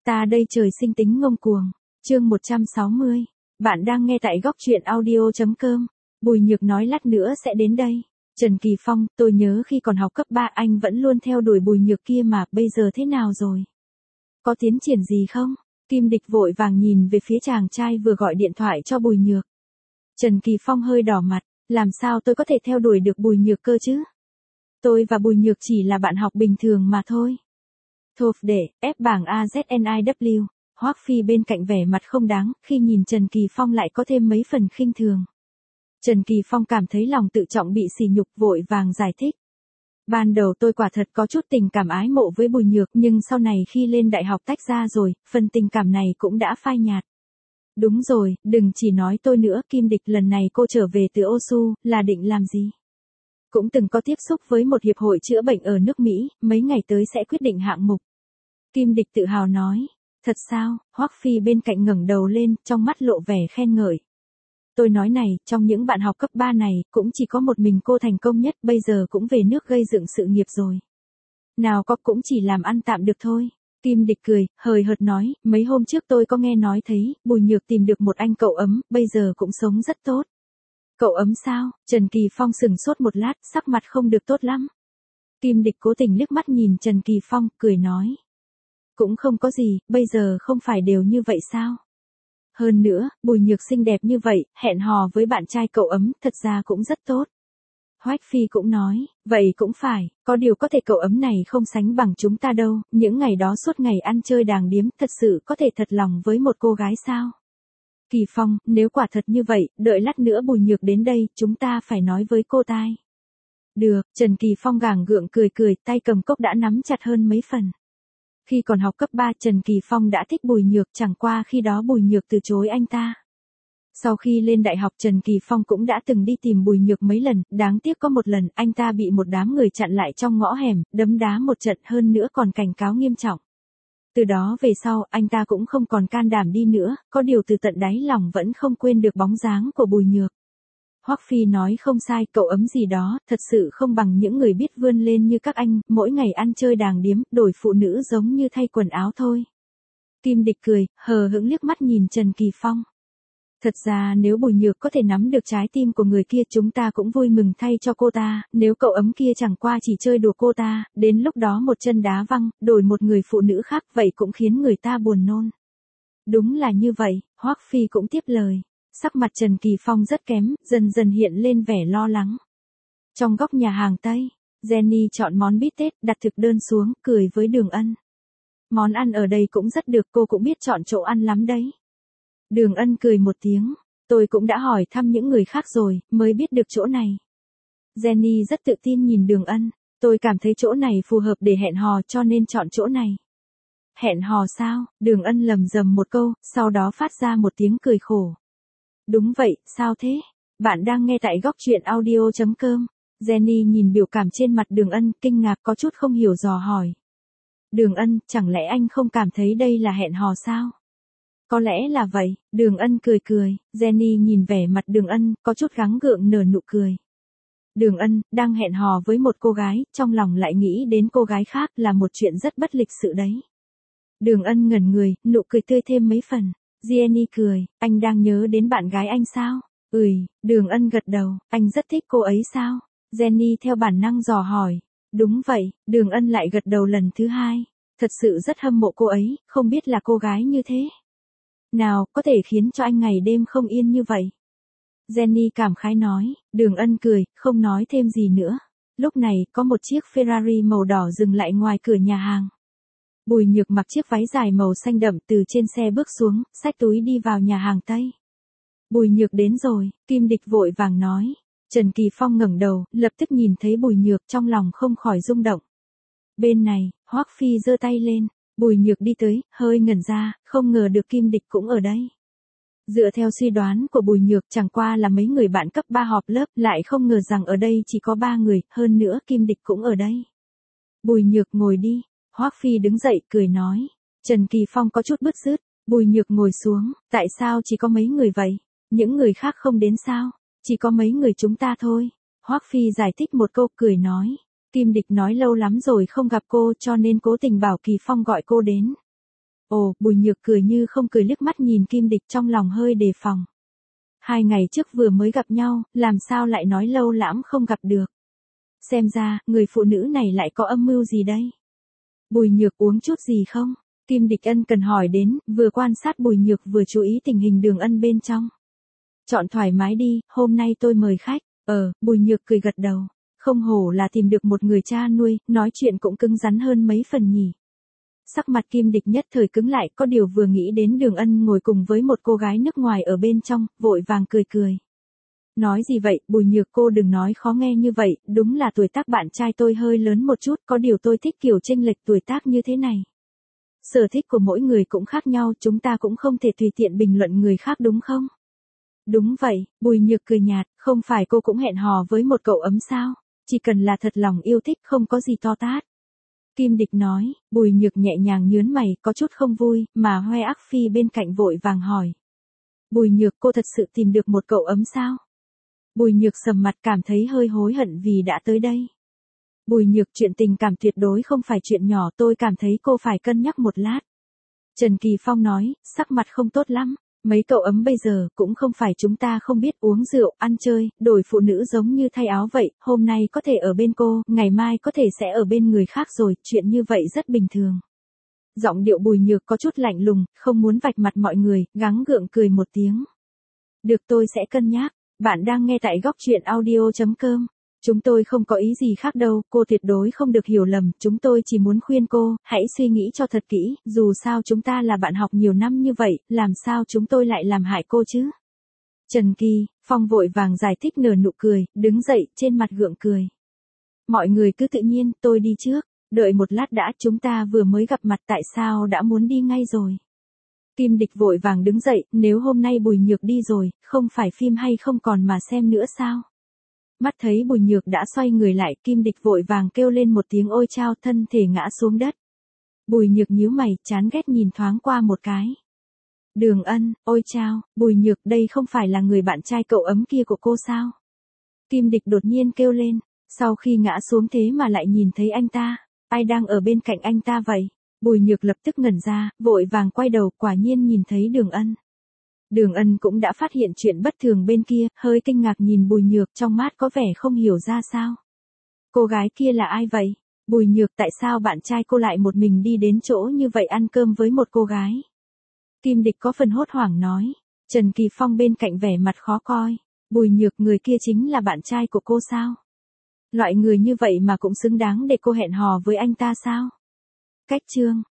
Ta đây trời sinh tính ngông cuồng. Chương 160. Bạn đang nghe tại góc truyện audio.com. Bùi Nhược nói lát nữa sẽ đến đây. Trần Kỳ Phong, tôi nhớ khi còn học cấp 3 anh vẫn luôn theo đuổi Bùi Nhược kia mà, bây giờ thế nào rồi? Có tiến triển gì không? Kim Địch vội vàng nhìn về phía chàng trai vừa gọi điện thoại cho Bùi Nhược. Trần Kỳ Phong hơi đỏ mặt, làm sao tôi có thể theo đuổi được Bùi Nhược cơ chứ? Tôi và Bùi Nhược chỉ là bạn học bình thường mà thôi. Thộp để, ép bảng AZNIW, Hoắc Phi bên cạnh vẻ mặt không đáng, khi nhìn Trần Kỳ Phong lại có thêm mấy phần khinh thường. Trần Kỳ Phong cảm thấy lòng tự trọng bị sỉ nhục, vội vàng giải thích. Ban đầu tôi quả thật có chút tình cảm ái mộ với Bùi Nhược, nhưng sau này khi lên đại học tách ra rồi, phần tình cảm này cũng đã phai nhạt. Đúng rồi, đừng chỉ nói tôi nữa, Kim Địch, lần này cô trở về từ Osu, là định làm gì? Cũng từng có tiếp xúc với một hiệp hội chữa bệnh ở nước Mỹ, mấy ngày tới sẽ quyết định hạng mục. Kim Địch tự hào nói. Thật sao? Hoắc Phi bên cạnh ngẩng đầu lên, trong mắt lộ vẻ khen ngợi. Tôi nói này, trong những bạn học cấp 3 này, cũng chỉ có một mình cô thành công nhất, bây giờ cũng về nước gây dựng sự nghiệp rồi. Nào có, cũng chỉ làm ăn tạm được thôi. Kim Địch cười, hời hợt nói, mấy hôm trước tôi có nghe nói thấy, Bùi Nhược tìm được một anh cậu ấm, bây giờ cũng sống rất tốt. Cậu ấm sao? Trần Kỳ Phong sừng sốt một lát, sắc mặt không được tốt lắm. Kim Địch cố tình liếc mắt nhìn Trần Kỳ Phong, cười nói. Cũng không có gì, bây giờ không phải đều như vậy sao? Hơn nữa, Bùi Nhược xinh đẹp như vậy, hẹn hò với bạn trai cậu ấm, thật ra cũng rất tốt. Hoắc Phi cũng nói, vậy cũng phải, có điều có thể cậu ấm này không sánh bằng chúng ta đâu, những ngày đó suốt ngày ăn chơi đàng điếm, thật sự có thể thật lòng với một cô gái sao? Kỳ Phong, nếu quả thật như vậy, đợi lát nữa Bùi Nhược đến đây, chúng ta phải nói với cô tai. Được, Trần Kỳ Phong gàng gượng cười cười, tay cầm cốc đã nắm chặt hơn mấy phần. Khi còn học cấp 3, Trần Kỳ Phong đã thích Bùi Nhược, chẳng qua khi đó Bùi Nhược từ chối anh ta. Sau khi lên đại học, Trần Kỳ Phong cũng đã từng đi tìm Bùi Nhược mấy lần, đáng tiếc có một lần anh ta bị một đám người chặn lại trong ngõ hẻm, đấm đá một trận, hơn nữa còn cảnh cáo nghiêm trọng. Từ đó về sau, anh ta cũng không còn can đảm đi nữa, có điều từ tận đáy lòng vẫn không quên được bóng dáng của Bùi Nhược. Hoắc Phi nói không sai, cậu ấm gì đó, thật sự không bằng những người biết vươn lên như các anh, mỗi ngày ăn chơi đàng điếm, đổi phụ nữ giống như thay quần áo thôi. Kim Địch cười, hờ hững liếc mắt nhìn Trần Kỳ Phong. Thật ra nếu Bùi Nhược có thể nắm được trái tim của người kia, chúng ta cũng vui mừng thay cho cô ta, nếu cậu ấm kia chẳng qua chỉ chơi đùa cô ta, đến lúc đó một chân đá văng, đổi một người phụ nữ khác, vậy cũng khiến người ta buồn nôn. Đúng là như vậy, Hoắc Phi cũng tiếp lời. Sắc mặt Trần Kỳ Phong rất kém, dần dần hiện lên vẻ lo lắng. Trong góc nhà hàng Tây, Jenny chọn món bít tết, đặt thực đơn xuống, cười với Đường Ân. Món ăn ở đây cũng rất được, cô cũng biết chọn chỗ ăn lắm đấy. Đường Ân cười một tiếng, tôi cũng đã hỏi thăm những người khác rồi, mới biết được chỗ này. Jenny rất tự tin nhìn Đường Ân, tôi cảm thấy chỗ này phù hợp để hẹn hò cho nên chọn chỗ này. Hẹn hò sao? Đường Ân lầm rầm một câu, sau đó phát ra một tiếng cười khổ. Đúng vậy, sao thế? Bạn đang nghe tại góc truyện audio.com. Jenny nhìn biểu cảm trên mặt Đường Ân, kinh ngạc có chút không hiểu dò hỏi. Đường Ân, chẳng lẽ anh không cảm thấy đây là hẹn hò sao? Có lẽ là vậy, Đường Ân cười cười, Jenny nhìn vẻ mặt Đường Ân, có chút gắng gượng nở nụ cười. Đường Ân, đang hẹn hò với một cô gái, trong lòng lại nghĩ đến cô gái khác là một chuyện rất bất lịch sự đấy. Đường Ân ngẩn người, nụ cười tươi thêm mấy phần. Jenny cười, anh đang nhớ đến bạn gái anh sao? Đường Ân gật đầu, anh rất thích cô ấy sao? Jenny theo bản năng dò hỏi. Đúng vậy, Đường Ân lại gật đầu lần thứ hai. Thật sự rất hâm mộ cô ấy, không biết là cô gái như thế nào, có thể khiến cho anh ngày đêm không yên như vậy. Jenny cảm khái nói, Đường Ân cười, không nói thêm gì nữa. Lúc này, có một chiếc Ferrari màu đỏ dừng lại ngoài cửa nhà hàng. Bùi Nhược mặc chiếc váy dài màu xanh đậm từ trên xe bước xuống, xách túi đi vào nhà hàng Tây. Bùi Nhược đến rồi, Kim Địch vội vàng nói. Trần Kỳ Phong ngẩng đầu, lập tức nhìn thấy Bùi Nhược, trong lòng không khỏi rung động. Bên này, Hoắc Phi giơ tay lên, Bùi Nhược đi tới, hơi ngẩn ra, không ngờ được Kim Địch cũng ở đây. Dựa theo suy đoán của Bùi Nhược, chẳng qua là mấy người bạn cấp 3 họp lớp, lại không ngờ rằng ở đây chỉ có 3 người, hơn nữa Kim Địch cũng ở đây. Bùi Nhược ngồi đi. Hoắc Phi đứng dậy, cười nói. Trần Kỳ Phong có chút bứt rứt, Bùi Nhược ngồi xuống, tại sao chỉ có mấy người vậy? Những người khác không đến sao? Chỉ có mấy người chúng ta thôi. Hoắc Phi giải thích một câu, cười nói. Kim Địch nói lâu lắm rồi không gặp cô cho nên cố tình bảo Kỳ Phong gọi cô đến. Ồ, Bùi Nhược cười như không cười liếc mắt nhìn Kim Địch trong lòng hơi đề phòng. 2 ngày trước vừa mới gặp nhau, làm sao lại nói lâu lắm không gặp được. Xem ra, người phụ nữ này lại có âm mưu gì đây? Bùi Nhược uống chút gì không? Kim Địch ân cần hỏi đến, vừa quan sát Bùi Nhược vừa chú ý tình hình Đường Ân bên trong. Chọn thoải mái đi, hôm nay tôi mời khách. Bùi Nhược cười gật đầu. Không hổ là tìm được một người cha nuôi, nói chuyện cũng cứng rắn hơn mấy phần nhỉ. Sắc mặt Kim Địch nhất thời cứng lại, có điều vừa nghĩ đến Đường Ân ngồi cùng với một cô gái nước ngoài ở bên trong, vội vàng cười cười. Nói gì vậy, Bùi Nhược cô đừng nói khó nghe như vậy, đúng là tuổi tác bạn trai tôi hơi lớn một chút, có điều tôi thích kiểu chênh lệch tuổi tác như thế này. Sở thích của mỗi người cũng khác nhau, chúng ta cũng không thể tùy tiện bình luận người khác đúng không? Đúng vậy, Bùi Nhược cười nhạt, không phải cô cũng hẹn hò với một cậu ấm sao? Chỉ cần là thật lòng yêu thích không có gì to tát. Kim Địch nói, Bùi Nhược nhẹ nhàng nhớn mày, có chút không vui, mà Hoe Ác Phi bên cạnh vội vàng hỏi. Bùi Nhược cô thật sự tìm được một cậu ấm sao? Bùi Nhược sầm mặt cảm thấy hơi hối hận vì đã tới đây. Bùi Nhược chuyện tình cảm tuyệt đối không phải chuyện nhỏ, tôi cảm thấy cô phải cân nhắc một lát. Trần Kỳ Phong nói, sắc mặt không tốt lắm. Mấy cậu ấm bây giờ cũng không phải chúng ta không biết uống rượu, ăn chơi, đổi phụ nữ giống như thay áo vậy, hôm nay có thể ở bên cô, ngày mai có thể sẽ ở bên người khác rồi, chuyện như vậy rất bình thường. Giọng điệu Bùi Nhược có chút lạnh lùng, không muốn vạch mặt mọi người, gắng gượng cười một tiếng. Được, tôi sẽ cân nhắc. Bạn đang nghe tại góc truyện audio.com. Chúng tôi không có ý gì khác đâu, cô tuyệt đối không được hiểu lầm, chúng tôi chỉ muốn khuyên cô, hãy suy nghĩ cho thật kỹ, dù sao chúng ta là bạn học nhiều năm như vậy, làm sao chúng tôi lại làm hại cô chứ? Trần Kỳ Phong vội vàng giải thích nở nụ cười, đứng dậy, trên mặt gượng cười. Mọi người cứ tự nhiên, tôi đi trước, đợi một lát đã, chúng ta vừa mới gặp mặt tại sao đã muốn đi ngay rồi? Kim Địch vội vàng đứng dậy, nếu hôm nay Bùi Nhược đi rồi, không phải phim hay không còn mà xem nữa sao? Mắt thấy Bùi Nhược đã xoay người lại, Kim Địch vội vàng kêu lên một tiếng ôi chao, thân thể ngã xuống đất. Bùi Nhược nhíu mày, chán ghét nhìn thoáng qua một cái. Đường Ân, ôi chao, Bùi Nhược đây không phải là người bạn trai cậu ấm kia của cô sao? Kim Địch đột nhiên kêu lên, sau khi ngã xuống thế mà lại nhìn thấy anh ta, ai đang ở bên cạnh anh ta vậy? Bùi Nhược lập tức ngẩn ra, vội vàng quay đầu, quả nhiên nhìn thấy Đường Ân. Đường Ân cũng đã phát hiện chuyện bất thường bên kia, hơi kinh ngạc nhìn Bùi Nhược, trong mắt có vẻ không hiểu ra sao. Cô gái kia là ai vậy? Bùi Nhược, tại sao bạn trai cô lại một mình đi đến chỗ như vậy ăn cơm với một cô gái? Kim Địch có phần hốt hoảng nói. Trần Kỳ Phong bên cạnh vẻ mặt khó coi. Bùi Nhược, người kia chính là bạn trai của cô sao? Loại người như vậy mà cũng xứng đáng để cô hẹn hò với anh ta sao? Cách chương